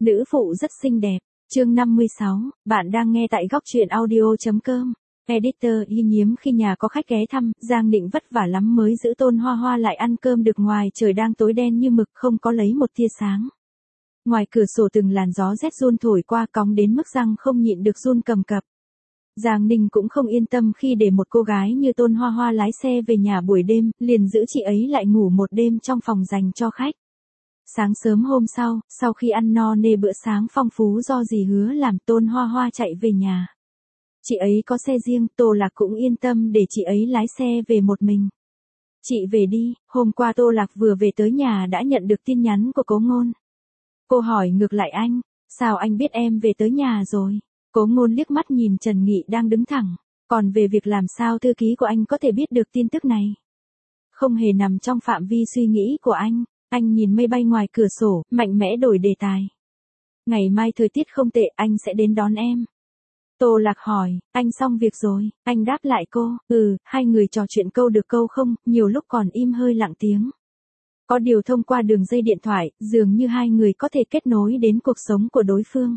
Nữ phụ rất xinh đẹp. Chương 56, bạn đang nghe tại góc truyện audio.com. Editor y nhiếm khi nhà có khách ghé thăm, Giang Định vất vả lắm mới giữ Tôn Hoa Hoa lại ăn cơm được, ngoài trời đang tối đen như mực không có lấy một tia sáng. Ngoài cửa sổ từng làn gió rét run thổi qua cóng đến mức răng không nhịn được run cầm cập. Giang Ninh cũng không yên tâm khi để một cô gái như Tôn Hoa Hoa lái xe về nhà buổi đêm, liền giữ chị ấy lại ngủ một đêm trong phòng dành cho khách. Sáng sớm hôm sau khi ăn no nê bữa sáng phong phú do dì hứa làm, Tôn Hoa Hoa chạy về nhà. Chị ấy có xe riêng, Tô Lạc cũng yên tâm để chị ấy lái xe về một mình. Chị về đi, hôm qua Tô Lạc vừa về tới nhà đã nhận được tin nhắn của Cố Ngôn. Cô hỏi ngược lại anh, sao anh biết em về tới nhà rồi? Cố Ngôn liếc mắt nhìn Trần Nghị đang đứng thẳng, còn về việc làm sao thư ký của anh có thể biết được tin tức này? Không hề nằm trong phạm vi suy nghĩ của anh. Anh nhìn mây bay ngoài cửa sổ, mạnh mẽ đổi đề tài. Ngày mai thời tiết không tệ, anh sẽ đến đón em. Tô Lạc hỏi, anh xong việc rồi? Anh đáp lại cô, hai người trò chuyện câu được câu không, nhiều lúc còn im hơi lặng tiếng. Có điều thông qua đường dây điện thoại, dường như hai người có thể kết nối đến cuộc sống của đối phương.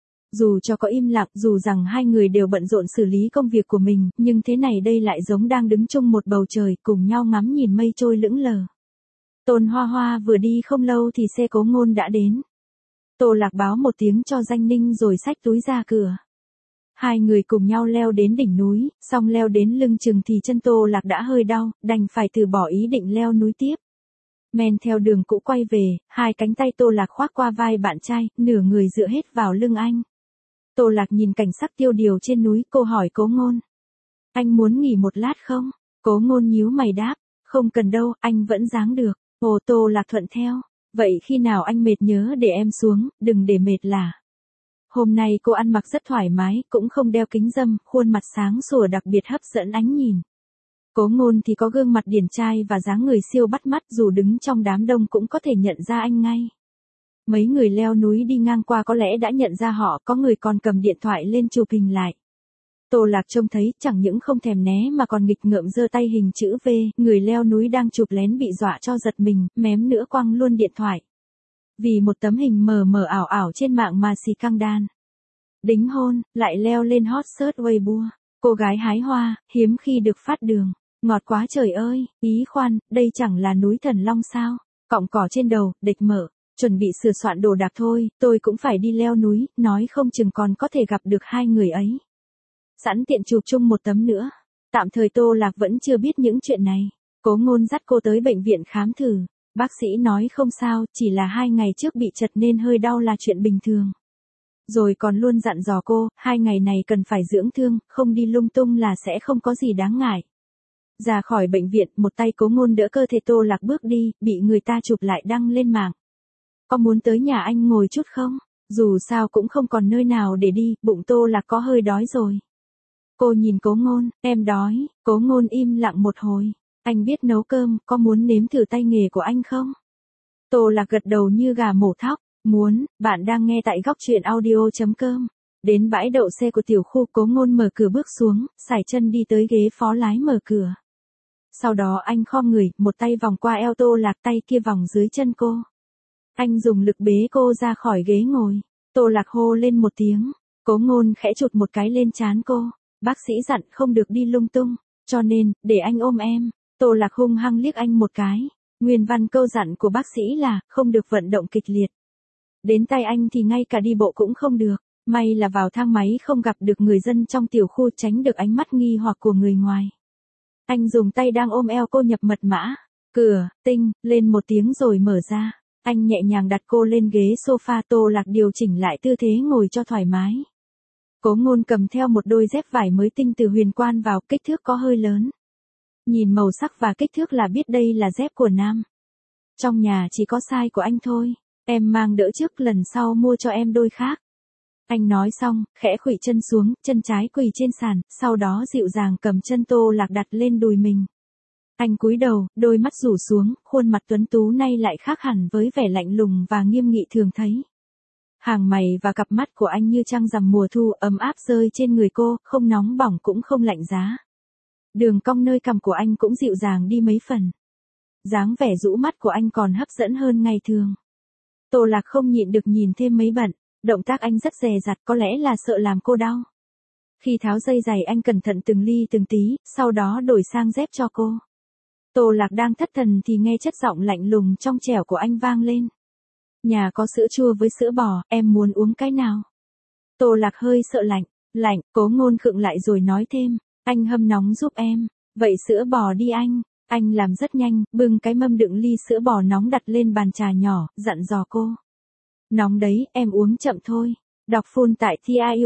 Dù cho có im lặng, dù rằng hai người đều bận rộn xử lý công việc của mình, nhưng thế này đây lại giống đang đứng chung một bầu trời, cùng nhau ngắm nhìn mây trôi lững lờ. Tôn Hoa Hoa vừa đi không lâu thì xe Cố Ngôn đã đến. Tô Lạc báo một tiếng cho Danh Ninh rồi xách túi ra cửa. Hai người cùng nhau leo đến đỉnh núi, xong leo đến lưng chừng thì chân Tô Lạc đã hơi đau, đành phải từ bỏ ý định leo núi tiếp. Men theo đường cũ quay về, hai cánh tay Tô Lạc khoác qua vai bạn trai, nửa người dựa hết vào lưng anh. Tô Lạc nhìn cảnh sắc tiêu điều trên núi, cô hỏi Cố Ngôn. Anh muốn nghỉ một lát không? Cố Ngôn nhíu mày đáp, không cần đâu, anh vẫn dáng được. Ồ, Tô Lạc thuận theo. Vậy khi nào anh mệt nhớ để em xuống, đừng để mệt là. Hôm nay cô ăn mặc rất thoải mái, cũng không đeo kính râm, khuôn mặt sáng sủa đặc biệt hấp dẫn ánh nhìn. Cố Ngôn thì có gương mặt điển trai và dáng người siêu bắt mắt, dù đứng trong đám đông cũng có thể nhận ra anh ngay. Mấy người leo núi đi ngang qua có lẽ đã nhận ra họ, có người còn cầm điện thoại lên chụp hình lại. Tô Lạc trông thấy chẳng những không thèm né mà còn nghịch ngợm giơ tay hình chữ V, người leo núi đang chụp lén bị dọa cho giật mình, mém nữa quăng luôn điện thoại. Vì một tấm hình mờ mờ ảo ảo trên mạng mà xì căng đan. Đính hôn, lại leo lên hot search Weibo. Cô gái hái hoa, hiếm khi được phát đường. Ngọt quá trời ơi, ý khoan, đây chẳng là núi Thần Long sao? Cọng cỏ trên đầu, địch mở. Chuẩn bị sửa soạn đồ đạc thôi, tôi cũng phải đi leo núi, nói không chừng còn có thể gặp được hai người ấy. Sẵn tiện chụp chung một tấm nữa. Tạm thời Tô Lạc vẫn chưa biết những chuyện này. Cố Ngôn dắt cô tới bệnh viện khám thử. Bác sĩ nói không sao, chỉ là 2 ngày trước bị chật nên hơi đau là chuyện bình thường. Rồi còn luôn dặn dò cô, 2 ngày này cần phải dưỡng thương, không đi lung tung là sẽ không có gì đáng ngại. Ra khỏi bệnh viện, một tay Cố Ngôn đỡ cơ thể Tô Lạc bước đi, bị người ta chụp lại đăng lên mạng. Có muốn tới nhà anh ngồi chút không? Dù sao cũng không còn nơi nào để đi, bụng Tô Lạc có hơi đói rồi. Cô nhìn Cố Ngôn, em đói. Cố Ngôn im lặng một hồi. Anh biết nấu cơm, có muốn nếm thử tay nghề của anh không? Tô Lạc gật đầu như gà mổ thóc. Muốn, bạn đang nghe tại góc truyện audio.com. Đến bãi đậu xe của tiểu khu, Cố Ngôn mở cửa bước xuống, sải chân đi tới ghế phó lái mở cửa. Sau đó anh khom người, một tay vòng qua eo Tô Lạc, tay kia vòng dưới chân cô. Anh dùng lực bế cô ra khỏi ghế ngồi. Tô Lạc hô lên một tiếng. Cố Ngôn khẽ chụt một cái lên trán cô. Bác sĩ dặn không được đi lung tung, cho nên, để anh ôm em. Tô Lạc hung hăng liếc anh một cái. Nguyên văn câu dặn của bác sĩ là, không được vận động kịch liệt. Đến tay anh thì ngay cả đi bộ cũng không được. May là vào thang máy không gặp được người dân trong tiểu khu, tránh được ánh mắt nghi hoặc của người ngoài. Anh dùng tay đang ôm eo cô nhập mật mã. Cửa, tinh, lên một tiếng rồi mở ra. Anh nhẹ nhàng đặt cô lên ghế sofa. Tô Lạc điều chỉnh lại tư thế ngồi cho thoải mái. Cố Ngôn cầm theo một đôi dép vải mới tinh từ Huyền Quan vào, kích thước có hơi lớn. Nhìn màu sắc và kích thước là biết đây là dép của nam. Trong nhà chỉ có size của anh thôi. Em mang đỡ trước, lần sau mua cho em đôi khác. Anh nói xong, khẽ khuỵu chân xuống, chân trái quỳ trên sàn, sau đó dịu dàng cầm chân Tô Lạc đặt lên đùi mình. Anh cúi đầu, đôi mắt rủ xuống, khuôn mặt tuấn tú nay lại khác hẳn với vẻ lạnh lùng và nghiêm nghị thường thấy. Hàng mày và cặp mắt của anh như trăng rằm mùa thu, ấm áp rơi trên người cô, không nóng bỏng cũng không lạnh giá. Đường cong nơi cằm của anh cũng dịu dàng đi mấy phần. Dáng vẻ rũ mắt của anh còn hấp dẫn hơn ngày thường. Tô Lạc không nhịn được nhìn thêm mấy bận, động tác anh rất dè dặt có lẽ là sợ làm cô đau. Khi tháo dây giày anh cẩn thận từng ly từng tí, sau đó đổi sang dép cho cô. Tô Lạc đang thất thần thì nghe chất giọng lạnh lùng trong trẻo của anh vang lên. Nhà có sữa chua với sữa bò, em muốn uống cái nào? Tô Lạc hơi sợ lạnh, Cố Ngôn khựng lại rồi nói thêm, anh hâm nóng giúp em, vậy sữa bò đi anh. Anh làm rất nhanh, bưng cái mâm đựng ly sữa bò nóng đặt lên bàn trà nhỏ, dặn dò cô. Nóng đấy, em uống chậm thôi. Đọc full tại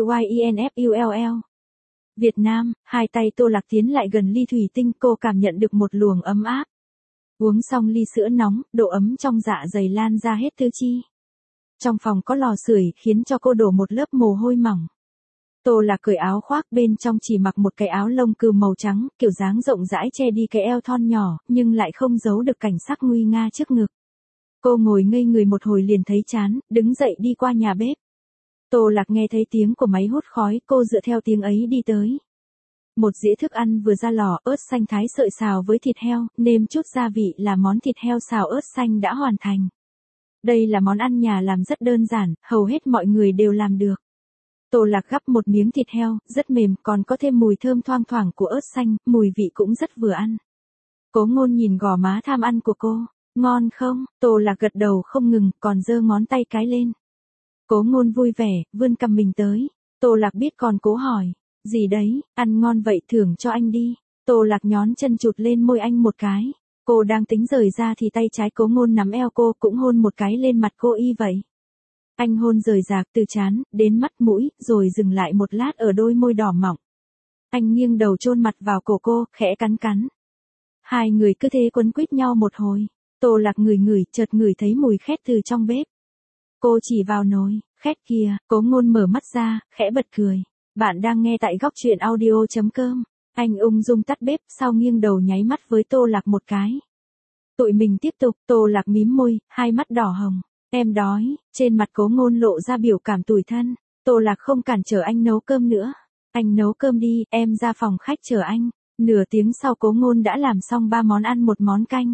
TIUYINFULL. Việt Nam, hai tay Tô Lạc tiến lại gần ly thủy tinh, cô cảm nhận được một luồng ấm áp. Uống xong ly sữa nóng, độ ấm trong dạ dày lan ra hết tứ chi. Trong phòng có lò sưởi khiến cho cô đổ một lớp mồ hôi mỏng. Tô Lạc cởi áo khoác, bên trong chỉ mặc một cái áo lông cừu màu trắng, kiểu dáng rộng rãi che đi cái eo thon nhỏ, nhưng lại không giấu được cảnh sắc nguy nga trước ngực. Cô ngồi ngây người một hồi liền thấy chán, đứng dậy đi qua nhà bếp. Tô Lạc nghe thấy tiếng của máy hút khói, cô dựa theo tiếng ấy đi tới. Một dĩa thức ăn vừa ra lò, ớt xanh thái sợi xào với thịt heo, nêm chút gia vị là món thịt heo xào ớt xanh đã hoàn thành. Đây là món ăn nhà làm rất đơn giản, hầu hết mọi người đều làm được. Tô Lạc gắp một miếng thịt heo, rất mềm, còn có thêm mùi thơm thoang thoảng của ớt xanh, mùi vị cũng rất vừa ăn. Cố Ngôn nhìn gò má tham ăn của cô, ngon không? Tô Lạc gật đầu không ngừng, còn giơ ngón tay cái lên. Cố Ngôn vui vẻ, vươn cầm mình tới. Tô Lạc biết còn cố hỏi, gì đấy, ăn ngon vậy thưởng cho anh đi. Tô Lạc nhón chân chụt lên môi anh một cái. Cô đang tính rời ra thì tay trái Cố Ngôn nắm eo cô cũng hôn một cái lên mặt cô y vậy. Anh hôn rời rạc từ trán, đến mắt mũi, rồi dừng lại một lát ở đôi môi đỏ mọng. Anh nghiêng đầu chôn mặt vào cổ cô, khẽ cắn cắn. Hai người cứ thế quấn quýt nhau một hồi. Tô Lạc ngửi chợt ngửi thấy mùi khét từ trong bếp. Cô chỉ vào nồi, khét kìa, Cố Ngôn mở mắt ra, khẽ bật cười. Bạn đang nghe tại góc truyện audio.com. Anh ung dung tắt bếp, sau nghiêng đầu nháy mắt với Tô Lạc một cái. Tụi mình tiếp tục, Tô Lạc mím môi, hai mắt đỏ hồng. Em đói, trên mặt Cố Ngôn lộ ra biểu cảm tủi thân. Tô Lạc không cản trở anh nấu cơm nữa. Anh nấu cơm đi, em ra phòng khách chờ anh. Nửa tiếng sau Cố Ngôn đã làm xong 3 món ăn, một món canh,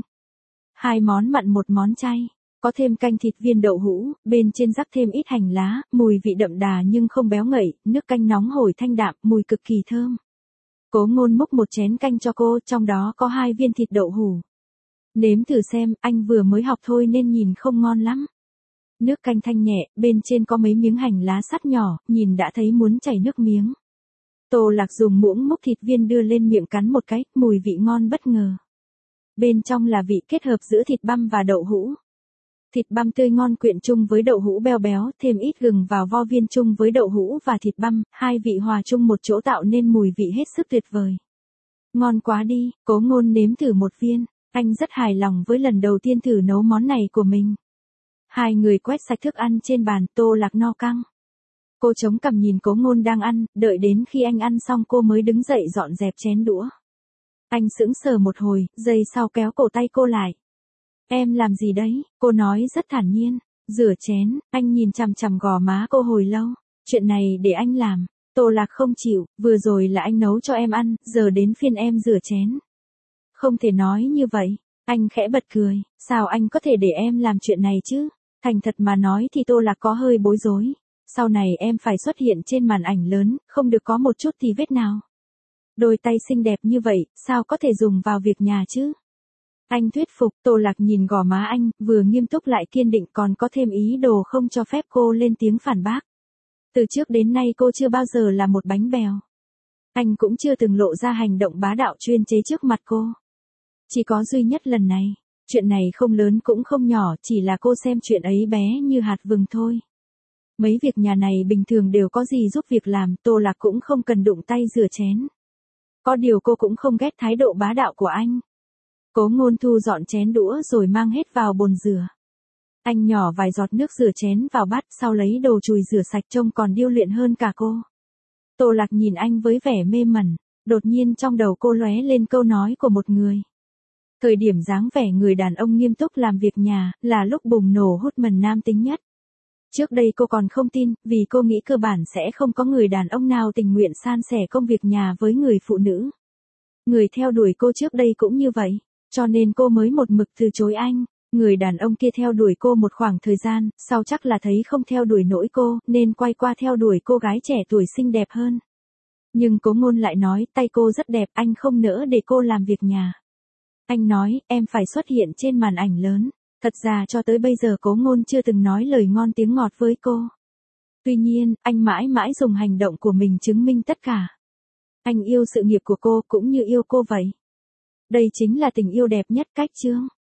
2 món mặn, một món chay. Có thêm canh thịt viên đậu hũ, bên trên rắc thêm ít hành lá, mùi vị đậm đà nhưng không béo ngậy, nước canh nóng hổi thanh đạm, mùi cực kỳ thơm. Cố Ngôn múc một chén canh cho cô, trong đó có 2 viên thịt đậu hũ. Nếm thử xem, anh vừa mới học thôi nên nhìn không ngon lắm. Nước canh thanh nhẹ, bên trên có mấy miếng hành lá sắt nhỏ, nhìn đã thấy muốn chảy nước miếng. Tô Lạc dùng muỗng múc thịt viên đưa lên miệng cắn một cái, mùi vị ngon bất ngờ. Bên trong là vị kết hợp giữa thịt băm và đậu hũ. Thịt băm tươi ngon quyện chung với đậu hũ béo béo, thêm ít gừng vào vo viên chung với đậu hũ và thịt băm, hai vị hòa chung một chỗ tạo nên mùi vị hết sức tuyệt vời. Ngon quá đi, Cố Ngôn nếm thử một viên, anh rất hài lòng với lần đầu tiên thử nấu món này của mình. Hai người quét sạch thức ăn trên bàn, Tô Lạc no căng. Cô chống cằm nhìn Cố Ngôn đang ăn, đợi đến khi anh ăn xong cô mới đứng dậy dọn dẹp chén đũa. Anh sững sờ một hồi, giây sau kéo cổ tay cô lại. Em làm gì đấy? Cô nói rất thản nhiên. Rửa chén, anh nhìn chằm chằm gò má cô hồi lâu. Chuyện này để anh làm. Tô Lạc không chịu, vừa rồi là anh nấu cho em ăn, giờ đến phiên em rửa chén. Không thể nói như vậy. Anh khẽ bật cười, sao anh có thể để em làm chuyện này chứ? Thành thật mà nói thì Tô Lạc có hơi bối rối. Sau này em phải xuất hiện trên màn ảnh lớn, không được có một chút thì vết nào. Đôi tay xinh đẹp như vậy, sao có thể dùng vào việc nhà chứ? Anh thuyết phục. Tô Lạc nhìn gò má anh, vừa nghiêm túc lại kiên định, còn có thêm ý đồ không cho phép cô lên tiếng phản bác. Từ trước đến nay cô chưa bao giờ là một bánh bèo. Anh cũng chưa từng lộ ra hành động bá đạo chuyên chế trước mặt cô. Chỉ có duy nhất lần này. Chuyện này không lớn cũng không nhỏ, chỉ là cô xem chuyện ấy bé như hạt vừng thôi. Mấy việc nhà này bình thường đều có gì giúp việc làm, Tô Lạc cũng không cần đụng tay rửa chén. Có điều cô cũng không ghét thái độ bá đạo của anh. Cố Ngôn thu dọn chén đũa rồi mang hết vào bồn rửa. Anh nhỏ vài giọt nước rửa chén vào bát, sau lấy đồ chùi rửa sạch, trông còn điêu luyện hơn cả cô. Tô Lạc nhìn anh với vẻ mê mẩn, đột nhiên trong đầu cô lóe lên câu nói của một người. Thời điểm dáng vẻ người đàn ông nghiêm túc làm việc nhà, là lúc bùng nổ hút mần nam tính nhất. Trước đây cô còn không tin, vì cô nghĩ cơ bản sẽ không có người đàn ông nào tình nguyện san sẻ công việc nhà với người phụ nữ. Người theo đuổi cô trước đây cũng như vậy, cho nên cô mới một mực từ chối anh. Người đàn ông kia theo đuổi cô một khoảng thời gian, sau chắc là thấy không theo đuổi nổi cô, nên quay qua theo đuổi cô gái trẻ tuổi xinh đẹp hơn. Nhưng Cố Ngôn lại nói, tay cô rất đẹp, anh không nỡ để cô làm việc nhà. Anh nói, em phải xuất hiện trên màn ảnh lớn. Thật ra cho tới bây giờ Cố Ngôn chưa từng nói lời ngon tiếng ngọt với cô. Tuy nhiên, anh mãi mãi dùng hành động của mình chứng minh tất cả. Anh yêu sự nghiệp của cô cũng như yêu cô vậy. Đây chính là tình yêu đẹp nhất cách chương.